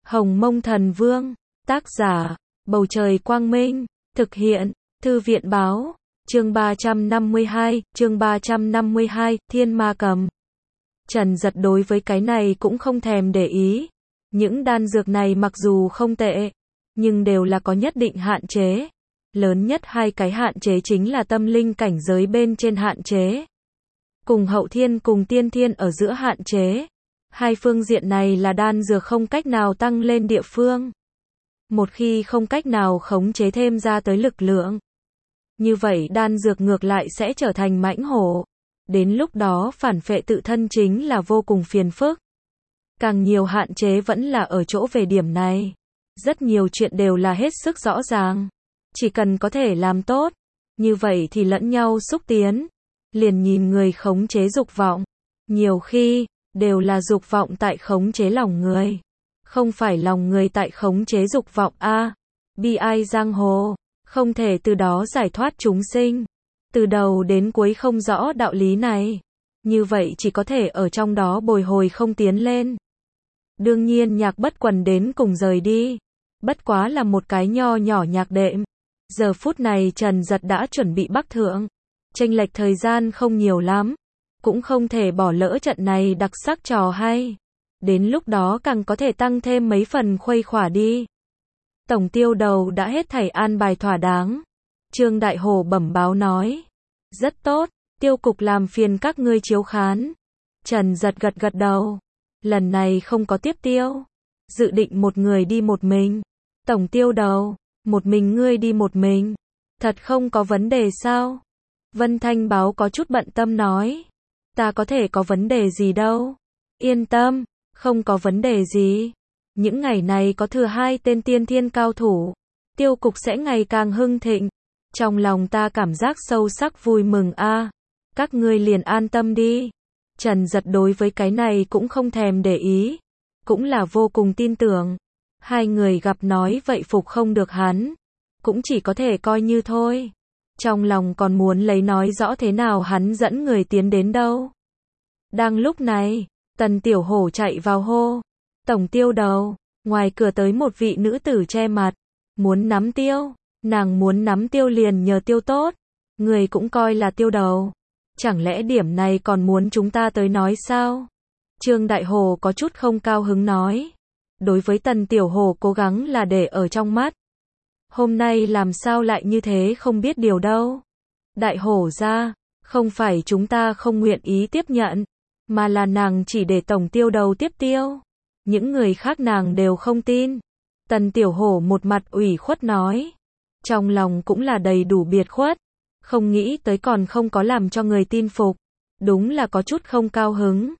Hồng Mông Thần Vương, tác giả, Bầu Trời Quang Minh, thực hiện, Thư viện Báo, chương 352, Thiên Ma Cầm. Trần Dật đối với cái này cũng không thèm để ý. Những đan dược này mặc dù không tệ, nhưng đều là có nhất định hạn chế. Lớn nhất hai cái hạn chế chính là tâm linh cảnh giới bên trên hạn chế, cùng hậu thiên cùng tiên thiên ở giữa hạn chế. Hai phương diện này là đan dược không cách nào tăng lên địa phương. Một khi không cách nào khống chế thêm ra tới lực lượng, như vậy đan dược ngược lại sẽ trở thành mãnh hổ. Đến lúc đó phản phệ tự thân chính là vô cùng phiền phức. Càng nhiều hạn chế vẫn là ở chỗ về điểm này. Rất nhiều chuyện đều là hết sức rõ ràng. Chỉ cần có thể làm tốt, như vậy thì lẫn nhau xúc tiến. Liền nhìn người khống chế dục vọng. Nhiều khi, đều là dục vọng tại khống chế lòng người. Không phải lòng người tại khống chế dục vọng a. Bi ai giang hồ, không thể từ đó giải thoát chúng sinh. Từ đầu đến cuối không rõ đạo lý này. Như vậy chỉ có thể ở trong đó bồi hồi không tiến lên. Đương nhiên Nhạc Bất Quần đến cùng rời đi. Bất quá là một cái nho nhỏ nhạc đệm. Giờ phút này Trần Dật đã chuẩn bị bắc thượng. Chênh lệch thời gian không nhiều lắm. Cũng không thể bỏ lỡ trận này đặc sắc trò hay. Đến lúc đó càng có thể tăng thêm mấy phần khuây khỏa đi. Tổng tiêu đầu đã hết thảy an bài thỏa đáng. Trương Đại Hổ bẩm báo nói. Rất tốt, tiêu cục làm phiền các ngươi chiếu khán. Trần Dật gật gật đầu. Lần này không có tiếp tiêu. Dự định một người đi một mình. Tổng tiêu đầu, một mình ngươi đi một mình. Thật không có vấn đề sao? Vân Thanh Báo có chút bận tâm nói. Ta có thể có vấn đề gì đâu. Yên tâm, không có vấn đề gì. Những ngày này có thừa hai tên tiên thiên cao thủ. Tiêu cục sẽ ngày càng hưng thịnh. Trong lòng ta cảm giác sâu sắc vui mừng a. Các ngươi liền an tâm đi. Trần Dật đối với cái này cũng không thèm để ý. Cũng là vô cùng tin tưởng. Hai người gặp nói vậy phục không được hắn. Cũng chỉ có thể coi như thôi. Trong lòng còn muốn lấy nói rõ thế nào hắn dẫn người tiến đến đâu. Đang lúc này, Tần Tiểu Hổ chạy vào hô. Tổng tiêu đầu, ngoài cửa tới một vị nữ tử che mặt. Muốn nắm tiêu. Nàng muốn nắm tiêu liền nhờ tiêu tốt. Người cũng coi là tiêu đầu. Chẳng lẽ điểm này còn muốn chúng ta tới nói sao? Trương Đại Hổ có chút không cao hứng nói. Đối với Tần Tiểu Hổ cố gắng là để ở trong mắt. Hôm nay làm sao lại như thế không biết điều đâu. Đại Hổ ra, không phải chúng ta không nguyện ý tiếp nhận, mà là nàng chỉ để tổng tiêu đầu tiếp tiêu. Những người khác nàng đều không tin. Tần Tiểu Hổ một mặt ủy khuất nói. Trong lòng cũng là đầy đủ biệt khuất. Không nghĩ tới còn không có làm cho người tin phục. Đúng là có chút không cao hứng.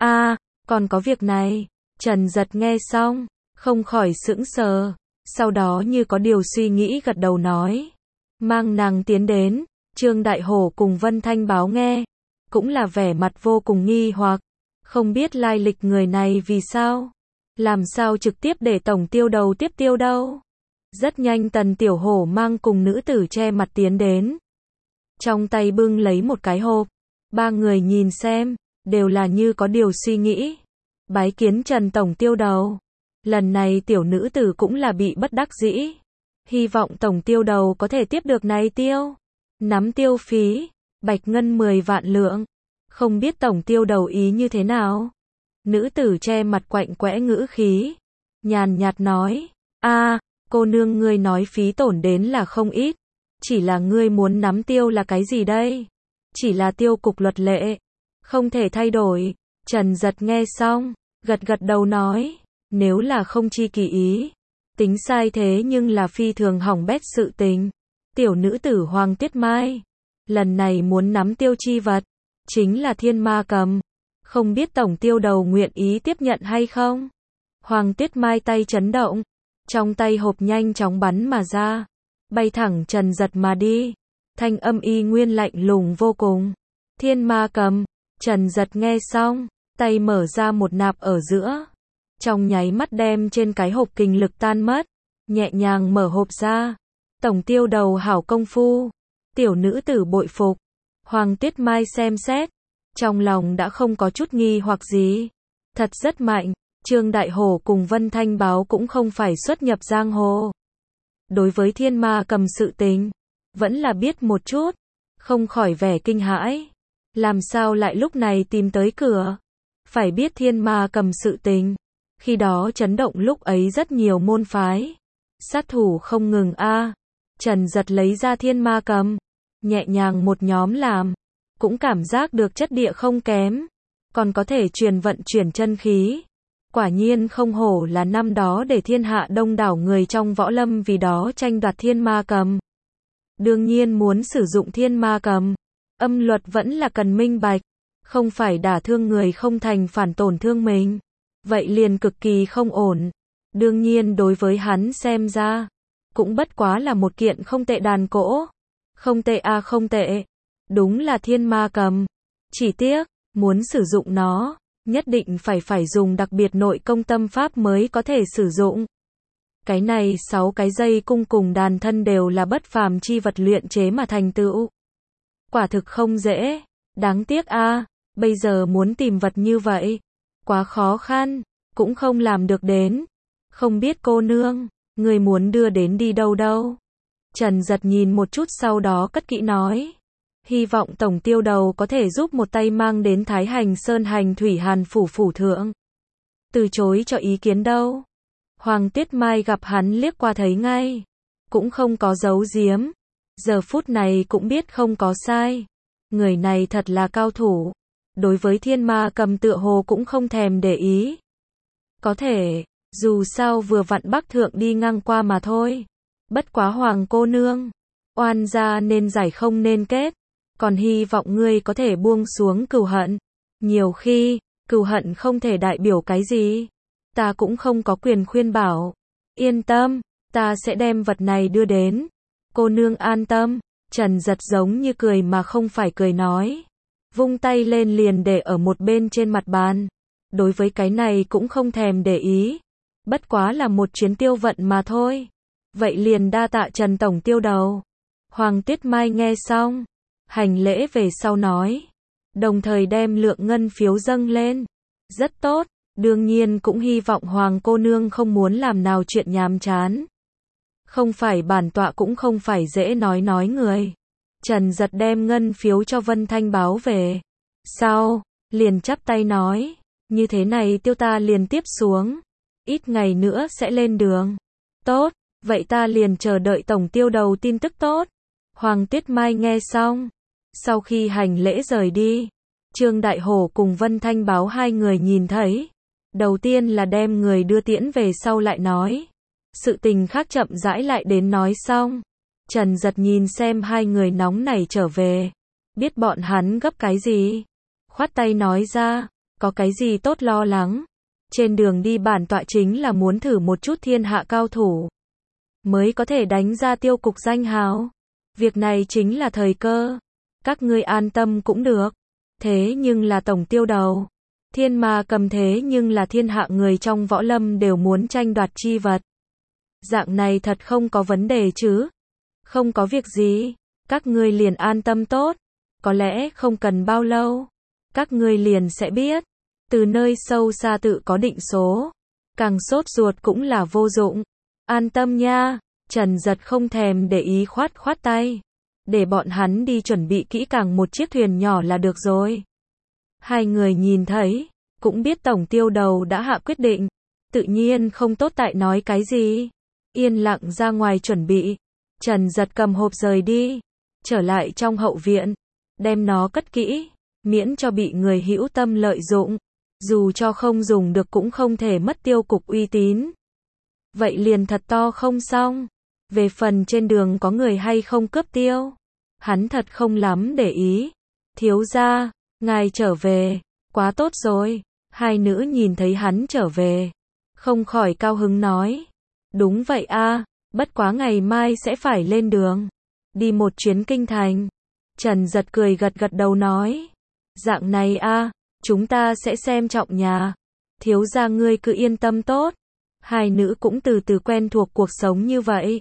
Còn có việc này. Trần Dật nghe xong, không khỏi sững sờ. Sau đó như có điều suy nghĩ gật đầu nói. Mang nàng tiến đến. Trương Đại Hổ cùng Vân Thanh Báo nghe. Cũng là vẻ mặt vô cùng nghi hoặc. Không biết lai lịch người này vì sao. Làm sao trực tiếp để tổng tiêu đầu tiếp tiêu đâu. Rất nhanh Tần Tiểu Hổ mang cùng nữ tử che mặt tiến đến. Trong tay bưng lấy một cái hộp. Ba người nhìn xem, đều là như có điều suy nghĩ. Bái kiến Trần tổng tiêu đầu. Lần này tiểu nữ tử cũng là bị bất đắc dĩ. Hy vọng tổng tiêu đầu có thể tiếp được này tiêu. Nắm tiêu phí, bạch ngân 10 vạn lượng. Không biết tổng tiêu đầu ý như thế nào. Nữ tử che mặt quạnh quẽ ngữ khí. Nhàn nhạt nói. Cô nương ngươi nói phí tổn đến là không ít. Chỉ là ngươi muốn nắm tiêu là cái gì đây? Chỉ là tiêu cục luật lệ. Không thể thay đổi. Trần Dật nghe xong, gật gật đầu nói. Nếu là không chi kỳ ý. Tính sai thế nhưng là phi thường hỏng bét sự tình. Tiểu nữ tử Hoàng Tuyết Mai. Lần này muốn nắm tiêu chi vật. Chính là Thiên Ma Cầm. Không biết tổng tiêu đầu nguyện ý tiếp nhận hay không? Hoàng Tuyết Mai tay chấn động. Trong tay hộp nhanh chóng bắn mà ra. Bay thẳng Trần Dật mà đi. Thanh âm y nguyên lạnh lùng vô cùng. Thiên Ma Cầm. Trần Dật nghe xong. Tay mở ra một nạp ở giữa. Trong nháy mắt đem trên cái hộp kinh lực tan mất. Nhẹ nhàng mở hộp ra. Tổng tiêu đầu hảo công phu. Tiểu nữ tử bội phục. Hoàng Tuyết Mai xem xét. Trong lòng đã không có chút nghi hoặc gì. Thật rất mạnh. Trương Đại Hổ cùng Vân Thanh Báo cũng không phải xuất nhập giang hồ. Đối với Thiên Ma Cầm sự tình, vẫn là biết một chút, không khỏi vẻ kinh hãi. Làm sao lại lúc này tìm tới cửa? Phải biết Thiên Ma Cầm sự tình, khi đó chấn động lúc ấy rất nhiều môn phái. Sát thủ không ngừng a. Trần Giật lấy ra Thiên Ma Cầm, nhẹ nhàng một nhóm làm, cũng cảm giác được chất địa không kém, còn có thể truyền vận chuyển chân khí. Quả nhiên không hổ là năm đó để thiên hạ đông đảo người trong võ lâm vì đó tranh đoạt Thiên Ma Cầm. Đương nhiên muốn sử dụng Thiên Ma Cầm, âm luật vẫn là cần minh bạch, không phải đả thương người không thành phản tổn thương mình. Vậy liền cực kỳ không ổn. Đương nhiên đối với hắn xem ra, cũng bất quá là một kiện không tệ đàn cỗ. Không tệ a, không tệ. Đúng là Thiên Ma Cầm. Chỉ tiếc, muốn sử dụng nó, nhất định phải dùng đặc biệt nội công tâm pháp mới có thể sử dụng. Cái này 6 cái dây cung cùng đàn thân đều là bất phàm chi vật luyện chế mà thành tựu. Quả thực không dễ. Đáng tiếc a, bây giờ muốn tìm vật như vậy, quá khó khăn, cũng không làm được đến. Không biết cô nương, người muốn đưa đến đi đâu đâu? Trần Giật nhìn một chút sau đó cất kỹ nói. Hy vọng tổng tiêu đầu có thể giúp một tay mang đến Thái Hành Sơn Hành Thủy Hàn phủ phủ thượng. Từ chối cho ý kiến đâu. Hoàng Tuyết Mai gặp hắn liếc qua thấy ngay, cũng không có giấu giếm. Giờ phút này cũng biết không có sai. Người này thật là cao thủ. Đối với Thiên Ma Cầm tựa hồ cũng không thèm để ý. Có thể, dù sao vừa vặn Bắc Thượng đi ngang qua mà thôi. Bất quá Hoàng cô nương, oan gia nên giải không nên kết. Còn hy vọng ngươi có thể buông xuống cừu hận. Nhiều khi, cừu hận không thể đại biểu cái gì. Ta cũng không có quyền khuyên bảo. Yên tâm, ta sẽ đem vật này đưa đến. Cô nương an tâm. Trần Giật giống như cười mà không phải cười nói. Vung tay lên liền để ở một bên trên mặt bàn. Đối với cái này cũng không thèm để ý. Bất quá là một chuyến tiêu vận mà thôi. Vậy liền đa tạ Trần tổng tiêu đầu. Hoàng Tuyết Mai nghe xong, hành lễ về sau nói, đồng thời đem lượng ngân phiếu dâng lên. Rất tốt, đương nhiên cũng hy vọng Hoàng cô nương không muốn làm nào chuyện nhàm chán. Không phải bản tọa cũng không phải dễ nói người. Trần Giật đem ngân phiếu cho Vân Thanh Báo về. Sau, liền chắp tay nói, như thế này tiêu ta liền tiếp xuống. Ít ngày nữa sẽ lên đường. Tốt, vậy ta liền chờ đợi tổng tiêu đầu tin tức tốt. Hoàng Tuyết Mai nghe xong. Sau khi hành lễ rời đi, Trương Đại Hổ cùng Vân Thanh Báo hai người nhìn thấy. Đầu tiên là đem người đưa tiễn về sau lại nói. Sự tình khác chậm rãi lại đến nói xong. Trần Giật nhìn xem hai người nóng nảy trở về. Biết bọn hắn gấp cái gì. Khoát tay nói ra, có cái gì tốt lo lắng. Trên đường đi bản tọa chính là muốn thử một chút thiên hạ cao thủ. Mới có thể đánh ra tiêu cục danh hào. Việc này chính là thời cơ. Các ngươi an tâm cũng được. Thế nhưng là tổng tiêu đầu. Thiên Ma Cầm thế nhưng là thiên hạ người trong võ lâm đều muốn tranh đoạt chi vật. Dạng này thật không có vấn đề chứ. Không có việc gì. Các ngươi liền an tâm tốt. Có lẽ không cần bao lâu. Các ngươi liền sẽ biết. Từ nơi sâu xa tự có định số. Càng sốt ruột cũng là vô dụng. An tâm nha. Trần Giật không thèm để ý khoát tay. Để bọn hắn đi chuẩn bị kỹ càng một chiếc thuyền nhỏ là được rồi. Hai người nhìn thấy, cũng biết tổng tiêu đầu đã hạ quyết định. Tự nhiên không tốt tại nói cái gì. Yên lặng ra ngoài chuẩn bị. Trần Giật cầm hộp rời đi. Trở lại trong hậu viện. Đem nó cất kỹ. Miễn cho bị người hữu tâm lợi dụng. Dù cho không dùng được cũng không thể mất tiêu cục uy tín. Vậy liền thật to không xong. Về phần trên đường có người hay không cướp tiêu, hắn thật không lắm để ý. Thiếu gia, ngài trở về, quá tốt rồi. Hai nữ nhìn thấy hắn trở về, không khỏi cao hứng nói. Đúng vậy a, bất quá ngày mai sẽ phải lên đường. Đi một chuyến kinh thành. Trần Giật cười gật đầu nói. Dạng này a, chúng ta sẽ xem trọng nhà. Thiếu gia ngươi cứ yên tâm tốt. Hai nữ cũng từ từ quen thuộc cuộc sống như vậy.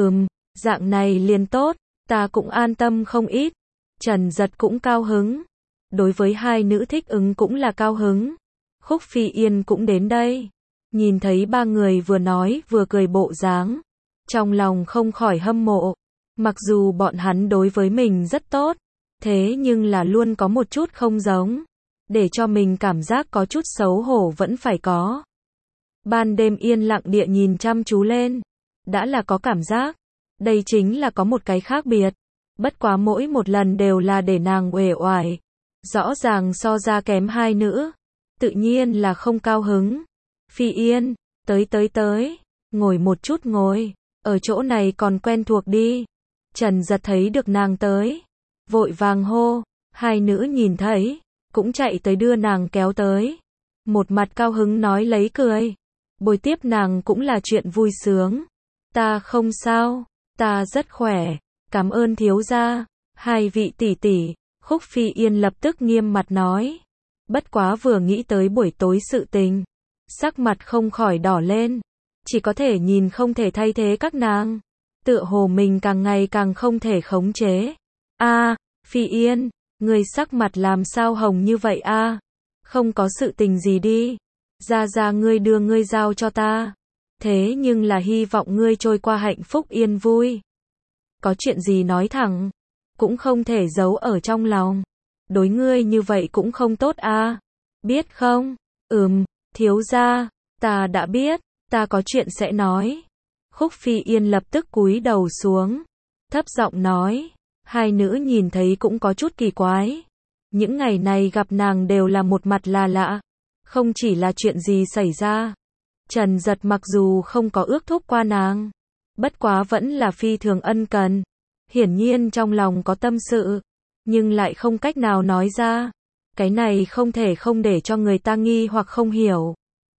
Dạng này liền tốt, ta cũng an tâm không ít. Trần Giật cũng cao hứng. Đối với hai nữ thích ứng cũng là cao hứng. Khúc Phi Yên cũng đến đây. Nhìn thấy ba người vừa nói vừa cười bộ dáng, trong lòng không khỏi hâm mộ. Mặc dù bọn hắn đối với mình rất tốt, thế nhưng là luôn có một chút không giống, để cho mình cảm giác có chút xấu hổ vẫn phải có. Ban đêm yên lặng địa nhìn chăm chú lên, đã là có cảm giác, đây chính là có một cái khác biệt. Bất quá mỗi một lần đều là để nàng uể oải, rõ ràng so ra kém hai nữ, tự nhiên là không cao hứng. Phi Yên, tới, ngồi một chút ngồi, ở chỗ này còn quen thuộc đi. Trần Giật thấy được nàng tới, vội vàng hô, hai nữ nhìn thấy, cũng chạy tới đưa nàng kéo tới. Một mặt cao hứng nói lấy cười, bồi tiếp nàng cũng là chuyện vui sướng. Ta không sao, ta rất khỏe, cảm ơn thiếu gia. Hai vị tỷ tỷ, Khúc Phi Yên lập tức nghiêm mặt nói. Bất quá vừa nghĩ tới buổi tối sự tình, sắc mặt không khỏi đỏ lên, chỉ có thể nhìn không thể thay thế các nàng. Tựa hồ mình càng ngày càng không thể khống chế. Phi Yên, ngươi sắc mặt làm sao hồng như vậy a? Không có sự tình gì đi. Ra ngươi đưa ngươi giao cho ta. Thế nhưng là hy vọng ngươi trôi qua hạnh phúc yên vui. Có chuyện gì nói thẳng, cũng không thể giấu ở trong lòng. Đối ngươi như vậy cũng không tốt a. Biết không? Thiếu gia, ta đã biết, ta có chuyện sẽ nói. Khúc Phi Yên lập tức cúi đầu xuống, thấp giọng nói. Hai nữ nhìn thấy cũng có chút kỳ quái. Những ngày này gặp nàng đều là một mặt là lạ, không chỉ là chuyện gì xảy ra. Trần Giật mặc dù không có ước thúc qua nàng, bất quá vẫn là phi thường ân cần. Hiển nhiên trong lòng có tâm sự, nhưng lại không cách nào nói ra. Cái này không thể không để cho người ta nghi hoặc không hiểu.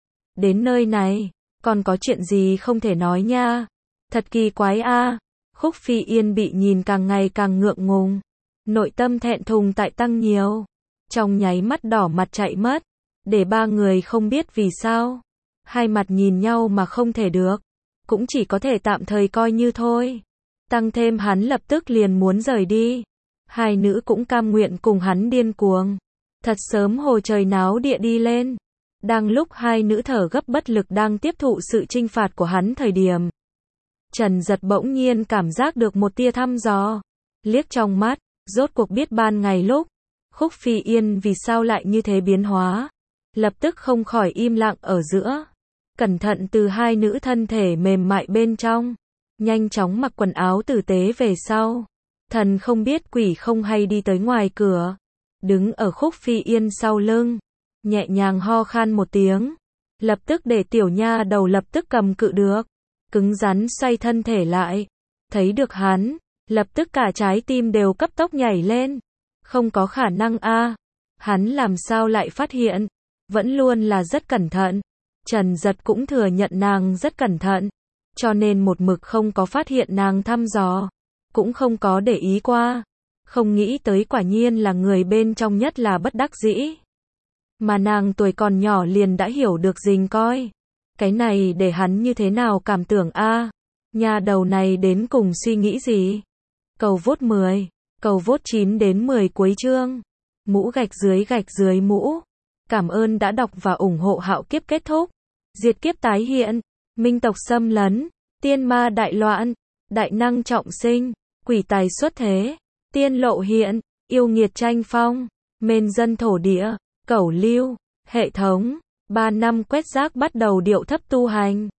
Đến nơi này, còn có chuyện gì không thể nói nha. Thật kỳ quái a. Khúc Phi Yên bị nhìn càng ngày càng ngượng ngùng, nội tâm thẹn thùng tại tăng nhiều, trong nháy mắt đỏ mặt chạy mất, để ba người không biết vì sao, hai mặt nhìn nhau mà không thể được, cũng chỉ có thể tạm thời coi như thôi. Tăng thêm hắn lập tức liền muốn rời đi, hai nữ cũng cam nguyện cùng hắn điên cuồng. Thật sớm hồ trời náo địa đi lên, đang lúc hai nữ thở gấp bất lực đang tiếp thụ sự trinh phạt của hắn thời điểm, Trần Giật bỗng nhiên cảm giác được một tia thăm dò, liếc trong mắt, rốt cuộc biết ban ngày lúc Khúc Phi Yên vì sao lại như thế biến hóa, lập tức không khỏi im lặng ở giữa, cẩn thận từ hai nữ thân thể mềm mại bên trong, nhanh chóng mặc quần áo tử tế về sau, thần không biết quỷ không hay đi tới ngoài cửa, đứng ở Khúc Phi Yên sau lưng, nhẹ nhàng ho khan một tiếng, lập tức để tiểu nha đầu lập tức cầm cự được, cứng rắn xoay thân thể lại, thấy được hắn, lập tức cả trái tim đều cấp tốc nhảy lên. Không có khả năng a, hắn làm sao lại phát hiện, vẫn luôn là rất cẩn thận. Trần Giật cũng thừa nhận nàng rất cẩn thận, cho nên một mực không có phát hiện nàng thăm dò, cũng không có để ý qua. Không nghĩ tới quả nhiên là người bên trong nhất là bất đắc dĩ. Mà nàng tuổi còn nhỏ liền đã hiểu được rình coi. Cái này để hắn như thế nào cảm tưởng a? Nhà đầu này đến cùng suy nghĩ gì? Cầu vote 10, cầu vote 9 đến 10 cuối chương. Mũ gạch dưới mũ. Cảm ơn đã đọc và ủng hộ Hạo Kiếp kết thúc. Diệt kiếp tái hiện, minh tộc xâm lấn, tiên ma đại loạn, đại năng trọng sinh, quỷ tài xuất thế, tiên lộ hiện, yêu nghiệt tranh phong, mên dân thổ địa, cẩu lưu, hệ thống. 3 năm quét rác bắt đầu điệu thấp tu hành.